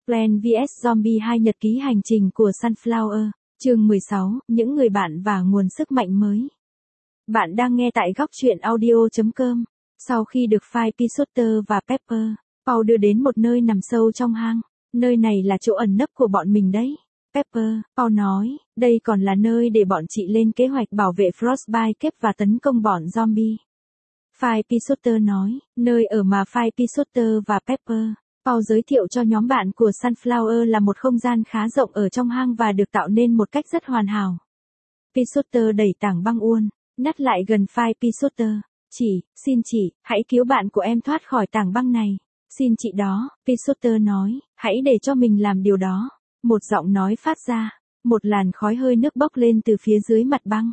Plant vs Zombie 2 Nhật ký hành trình của Sunflower, chương 16, những người bạn và nguồn sức mạnh mới. Bạn đang nghe tại góc truyện audio.com. Sau khi được Phi Pisotter và Pepper, Paul đưa đến một nơi nằm sâu trong hang. Nơi này là chỗ ẩn nấp của bọn mình đấy. Pepper, Paul nói, đây còn là nơi để bọn chị lên kế hoạch bảo vệ Frostbite Cave và tấn công bọn zombie. Phi Pisotter nói, nơi ở mà Phi Pisotter và Pepper, Paul giới thiệu cho nhóm bạn của Sunflower là một không gian khá rộng ở trong hang và được tạo nên một cách rất hoàn hảo. Pisotter đẩy tảng băng uôn, nắt lại gần Phi Pisotter. Xin chị, hãy cứu bạn của em thoát khỏi tảng băng này. Xin chị đó, Pisotter nói, hãy để cho mình làm điều đó. Một giọng nói phát ra, một làn khói hơi nước bốc lên từ phía dưới mặt băng.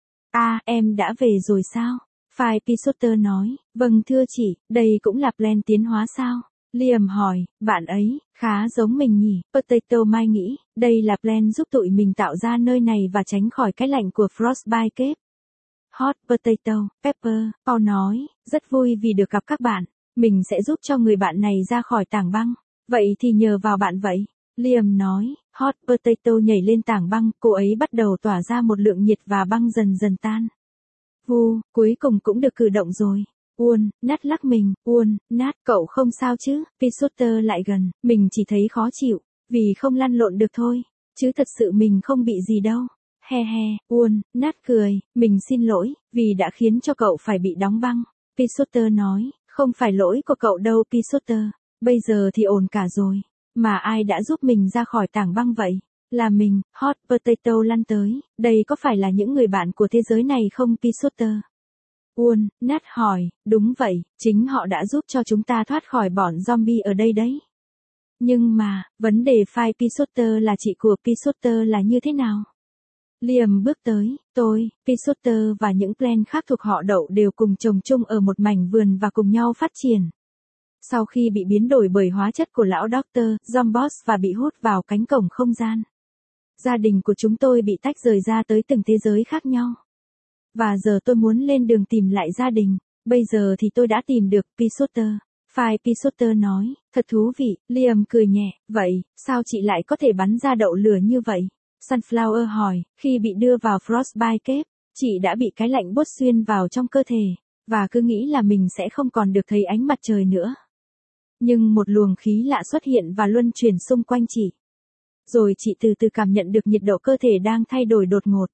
Em đã về rồi sao? Phi Pisotter nói, vâng thưa chị, đây cũng là plan tiến hóa sao? Liam hỏi, bạn ấy, khá giống mình nhỉ? Potato Mai nghĩ, đây là plan giúp tụi mình tạo ra nơi này và tránh khỏi cái lạnh của Frostbite Cave. Hot Potato, Pepper, Paul nói, rất vui vì được gặp các bạn. Mình sẽ giúp cho người bạn này ra khỏi tảng băng. Vậy thì nhờ vào bạn vậy. Liam nói, Hot Potato nhảy lên tảng băng, cô ấy bắt đầu tỏa ra một lượng nhiệt và băng dần dần tan. Cuối cùng cũng được cử động rồi. Nat lắc mình, Nat, cậu không sao chứ? Pisotter lại gần, mình chỉ thấy khó chịu, vì không lăn lộn được thôi, chứ thật sự mình không bị gì đâu. He, Nat cười, mình xin lỗi, vì đã khiến cho cậu phải bị đóng băng. Pisotter nói, không phải lỗi của cậu đâu Pisotter, bây giờ thì ổn cả rồi. Mà ai đã giúp mình ra khỏi tảng băng vậy? Là mình. Hot Potato lăn tới, đây có phải là những người bạn của thế giới này không Pisotter? Nat hỏi, đúng vậy, chính họ đã giúp cho chúng ta thoát khỏi bọn zombie ở đây đấy. Nhưng mà, vấn đề Phi Pisotter là chị của Pisotter là như thế nào? Liam bước tới, tôi, Pisotter và những plant khác thuộc họ đậu đều cùng trồng chung ở một mảnh vườn và cùng nhau phát triển. Sau khi bị biến đổi bởi hóa chất của lão Doctor, Zomboss và bị hút vào cánh cổng không gian. Gia đình của chúng tôi bị tách rời ra tới từng thế giới khác nhau. Và giờ tôi muốn lên đường tìm lại gia đình. Bây giờ thì tôi đã tìm được Pisotter. Phi Pisotter nói, thật thú vị. Liam cười nhẹ, vậy, sao chị lại có thể bắn ra đậu lửa như vậy? Sunflower hỏi, khi bị đưa vào Frostbite Cave, chị đã bị cái lạnh buốt xuyên vào trong cơ thể, và cứ nghĩ là mình sẽ không còn được thấy ánh mặt trời nữa. Nhưng một luồng khí lạ xuất hiện và luân chuyển xung quanh chị. Rồi chị từ từ cảm nhận được nhiệt độ cơ thể đang thay đổi đột ngột.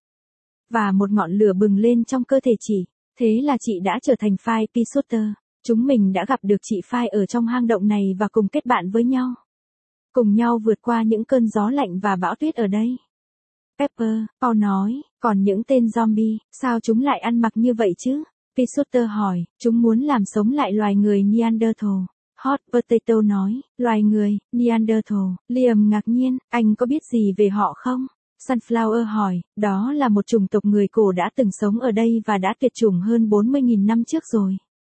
Và một ngọn lửa bừng lên trong cơ thể chị. Thế là chị đã trở thành Phi Pisotter. Chúng mình đã gặp được chị Phi ở trong hang động này và cùng kết bạn với nhau. Cùng nhau vượt qua những cơn gió lạnh và bão tuyết ở đây. Pepper, Paul nói, còn những tên zombie, sao chúng lại ăn mặc như vậy chứ? Pisotter hỏi, chúng muốn làm sống lại loài người Neanderthal. Hot Potato nói, loài người, Neanderthal. Liam ngạc nhiên, anh có biết gì về họ không? Sunflower hỏi, đó là một chủng tộc người cổ đã từng sống ở đây và đã tuyệt chủng hơn 40.000 năm trước rồi.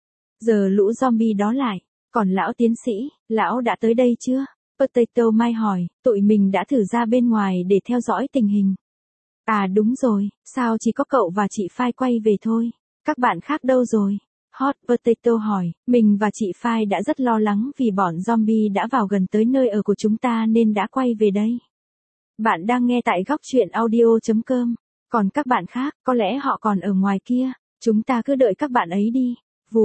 Giờ lũ zombie đó lại, còn lão tiến sĩ, lão đã tới đây chưa? Potato Mai hỏi, tụi mình đã thử ra bên ngoài để theo dõi tình hình. Đúng rồi, sao chỉ có cậu và chị Phi quay về thôi? Các bạn khác đâu rồi? Hot Potato hỏi, mình và chị Phi đã rất lo lắng vì bọn zombie đã vào gần tới nơi ở của chúng ta nên đã quay về đây. Bạn đang nghe tại góc truyện audio.com. Còn các bạn khác, có lẽ họ còn ở ngoài kia. Chúng ta cứ đợi các bạn ấy đi.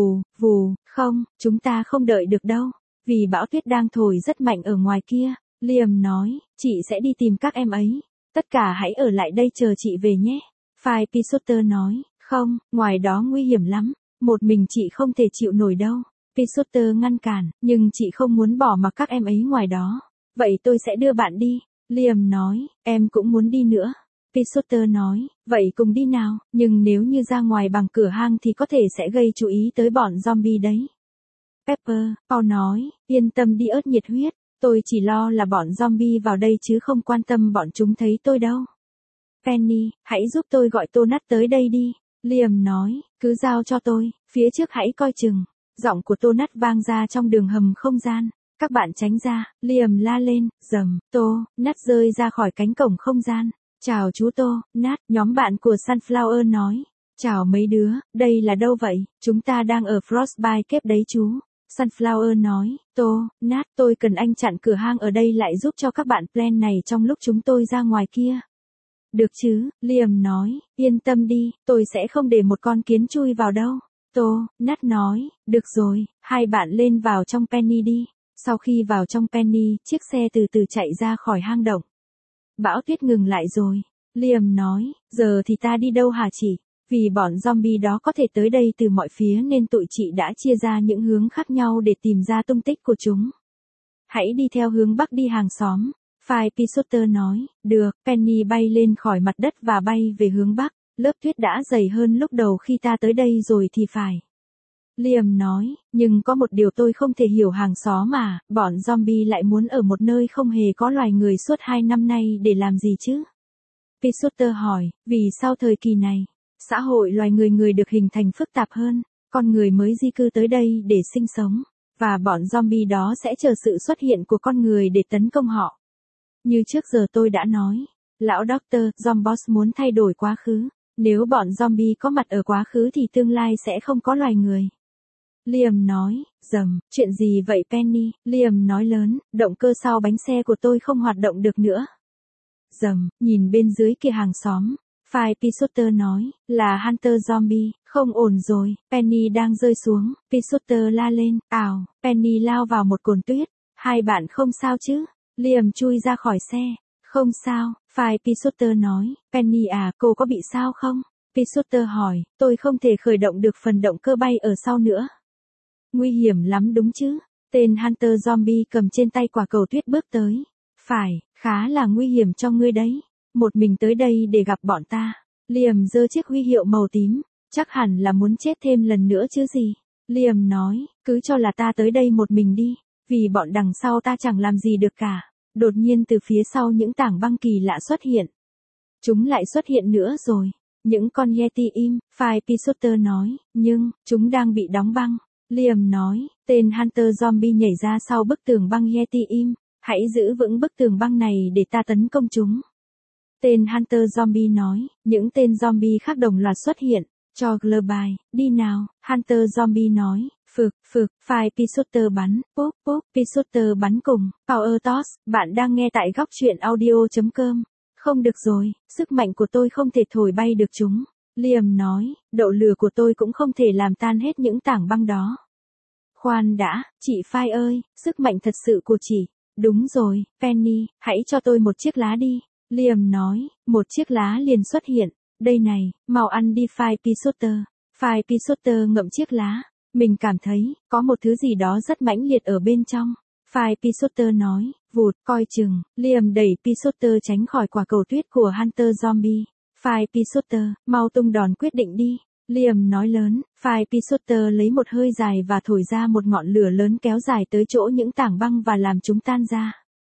Không, chúng ta không đợi được đâu. Vì bão tuyết đang thổi rất mạnh ở ngoài kia. Liam nói, chị sẽ đi tìm các em ấy. Tất cả hãy ở lại đây chờ chị về nhé. Phi Pisotter nói, không, ngoài đó nguy hiểm lắm. Một mình chị không thể chịu nổi đâu. Pisotter ngăn cản, nhưng chị không muốn bỏ mặc các em ấy ngoài đó. Vậy tôi sẽ đưa bạn đi. Liam nói, em cũng muốn đi nữa. Pisotter nói, vậy cùng đi nào, nhưng nếu như ra ngoài bằng cửa hang thì có thể sẽ gây chú ý tới bọn zombie đấy. Pepper, Paul nói, yên tâm đi ớt nhiệt huyết, tôi chỉ lo là bọn zombie vào đây chứ không quan tâm bọn chúng thấy tôi đâu. Penny, hãy giúp tôi gọi Tonat tới đây đi. Liam nói, cứ giao cho tôi, phía trước hãy coi chừng. Giọng của Tonat vang ra trong đường hầm không gian. Các bạn tránh ra, Liam la lên, Nat rơi ra khỏi cánh cổng không gian. Chào chú Nat, nhóm bạn của Sunflower nói. Chào mấy đứa, đây là đâu vậy? Chúng ta đang ở Frostbite Cave đấy chú. Sunflower nói, Nat, tôi cần anh chặn cửa hang ở đây lại giúp cho các bạn plan này trong lúc chúng tôi ra ngoài kia. Được chứ, Liam nói, yên tâm đi, tôi sẽ không để một con kiến chui vào đâu. Nat nói, được rồi, hai bạn lên vào trong Penny đi. Sau khi vào trong Penny, chiếc xe từ từ chạy ra khỏi hang động. Bão tuyết ngừng lại rồi. Liam nói, giờ thì ta đi đâu hả chị? Vì bọn zombie đó có thể tới đây từ mọi phía nên tụi chị đã chia ra những hướng khác nhau để tìm ra tung tích của chúng. Hãy đi theo hướng bắc đi hàng xóm. Phi Pisotter nói, được, Penny bay lên khỏi mặt đất và bay về hướng bắc. Lớp tuyết đã dày hơn lúc đầu khi ta tới đây rồi thì phải. Liam nói, nhưng có một điều tôi không thể hiểu hàng xóm mà, bọn zombie lại muốn ở một nơi không hề có loài người suốt 2 năm nay để làm gì chứ? Pisotter hỏi, vì sao thời kỳ này, xã hội loài người được hình thành phức tạp hơn, con người mới di cư tới đây để sinh sống, và bọn zombie đó sẽ chờ sự xuất hiện của con người để tấn công họ. Như trước giờ tôi đã nói, lão Dr. Zomboss muốn thay đổi quá khứ, nếu bọn zombie có mặt ở quá khứ thì tương lai sẽ không có loài người. Liam nói, chuyện gì vậy Penny? Liam nói lớn, động cơ sau bánh xe của tôi không hoạt động được nữa. Nhìn bên dưới kia hàng xóm. Phi Pisotter nói, là Hunter Zombie, không ổn rồi, Penny đang rơi xuống, Pisotter la lên, Penny lao vào một cồn tuyết, hai bạn không sao chứ? Liam chui ra khỏi xe, không sao, Phi Pisotter nói, Penny cô có bị sao không? Pisotter hỏi, tôi không thể khởi động được phần động cơ bay ở sau nữa. Nguy hiểm lắm đúng chứ? Tên Hunter Zombie cầm trên tay quả cầu tuyết bước tới. Phải, khá là nguy hiểm cho ngươi đấy. Một mình tới đây để gặp bọn ta. Liam giơ chiếc huy hiệu màu tím. Chắc hẳn là muốn chết thêm lần nữa chứ gì. Liam nói, cứ cho là ta tới đây một mình đi. Vì bọn đằng sau ta chẳng làm gì được cả. Đột nhiên từ phía sau những tảng băng kỳ lạ xuất hiện. Chúng lại xuất hiện nữa rồi. Những con Yeti im, Phi Pisotter nói, nhưng, chúng đang bị đóng băng. Liam nói, tên Hunter Zombie nhảy ra sau bức tường băng Yeti im, hãy giữ vững bức tường băng này để ta tấn công chúng. Tên Hunter Zombie nói, những tên zombie khác đồng loạt xuất hiện, cho Globine, đi nào, Hunter Zombie nói, Phi Pisotter bắn, pop, Pisotter bắn cùng, Power Toss, bạn đang nghe tại góc truyện audio.com. Không được rồi, sức mạnh của tôi không thể thổi bay được chúng. Liam nói, độ lửa của tôi cũng không thể làm tan hết những tảng băng đó. Khoan đã, chị Phi ơi, sức mạnh thật sự của chị. Đúng rồi, Penny, hãy cho tôi một chiếc lá đi. Liam nói, một chiếc lá liền xuất hiện. Đây này, mau ăn đi Phi Pisotter. Phi Pisotter ngậm chiếc lá. Mình cảm thấy, có một thứ gì đó rất mãnh liệt ở bên trong. Phi Pisotter nói, vụt, coi chừng. Liam đẩy Pisotter tránh khỏi quả cầu tuyết của Hunter Zombie. Phi Pisotter, mau tung đòn quyết định đi. Liam nói lớn, Phi Pisotter lấy một hơi dài và thổi ra một ngọn lửa lớn kéo dài tới chỗ những tảng băng và làm chúng tan ra.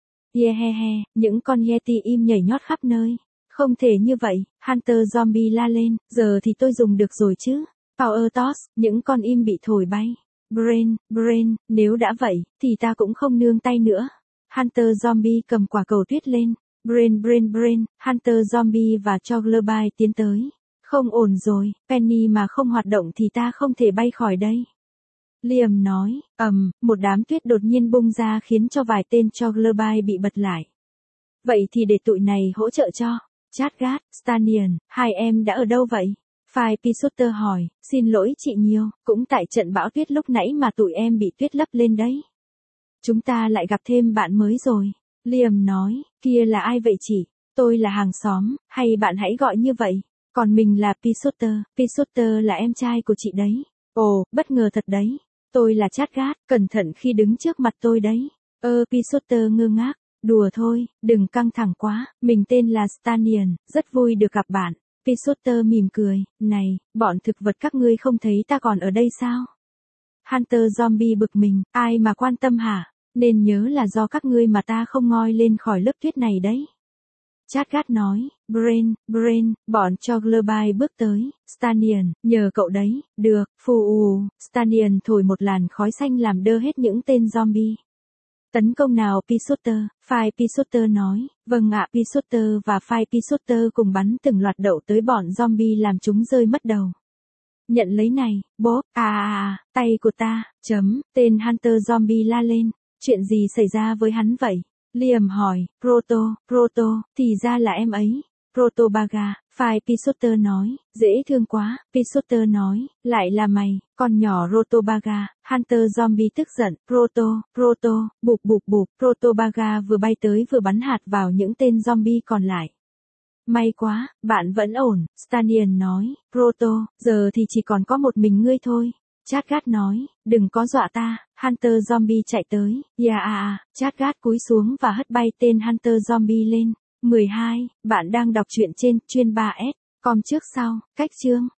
Những con Yeti im nhảy nhót khắp nơi. Không thể như vậy, Hunter Zombie la lên, giờ thì tôi dùng được rồi chứ. Power Toss, những con im bị thổi bay. Brain, nếu đã vậy, thì ta cũng không nương tay nữa. Hunter Zombie cầm quả cầu tuyết lên. Brain, Hunter Zombie và Choglerbite tiến tới. Không ổn rồi, Penny mà không hoạt động thì ta không thể bay khỏi đây. Liam nói, một đám tuyết đột nhiên bung ra khiến cho vài tên Choglerbite bị bật lại. Vậy thì để tụi này hỗ trợ cho. Chadgat, Stanion, hai em đã ở đâu vậy? Phi Pisotter hỏi, xin lỗi chị nhiều, cũng tại trận bão tuyết lúc nãy mà tụi em bị tuyết lấp lên đấy. Chúng ta lại gặp thêm bạn mới rồi. Liam nói, kia là ai vậy chị? Tôi là hàng xóm, hay bạn hãy gọi như vậy. Còn mình là Pisotter là em trai của chị đấy. Ồ, bất ngờ thật đấy. Tôi là Chadgat, cẩn thận khi đứng trước mặt tôi đấy. Pisotter ngơ ngác. Đùa thôi, đừng căng thẳng quá, mình tên là Stanion, rất vui được gặp bạn. Pisotter mỉm cười, này, bọn thực vật các ngươi không thấy ta còn ở đây sao? Hunter Zombie bực mình, ai mà quan tâm hả? Nên nhớ là do các ngươi mà ta không ngoi lên khỏi lớp tuyết này đấy. Chadgat nói, Brain, bọn Choglerbite bước tới, Stanion, nhờ cậu đấy, được, Stanion thổi một làn khói xanh làm đơ hết những tên zombie. Tấn công nào Pisotter, Phi Pisotter nói, vâng ạ Pisotter và Phi Pisotter cùng bắn từng loạt đậu tới bọn zombie làm chúng rơi mất đầu. Nhận lấy này, Bob, tay của ta, tên Hunter Zombie la lên. Chuyện gì xảy ra với hắn vậy? Liam hỏi, Proto, thì ra là em ấy. Protobaga, Phai Pisotter nói, dễ thương quá, Pisotter nói, lại là mày, con nhỏ Protobaga. Hunter Zombie tức giận, Proto, bụp, Protobaga vừa bay tới vừa bắn hạt vào những tên zombie còn lại. May quá, bạn vẫn ổn, Stanion nói, Proto, giờ thì chỉ còn có một mình ngươi thôi. Chadgat nói, đừng có dọa ta. Hunter Zombie chạy tới, Chadgat cúi xuống và hất bay tên Hunter Zombie lên. 12, bạn đang đọc truyện trên chuyên 3S, com trước sau, cách chương.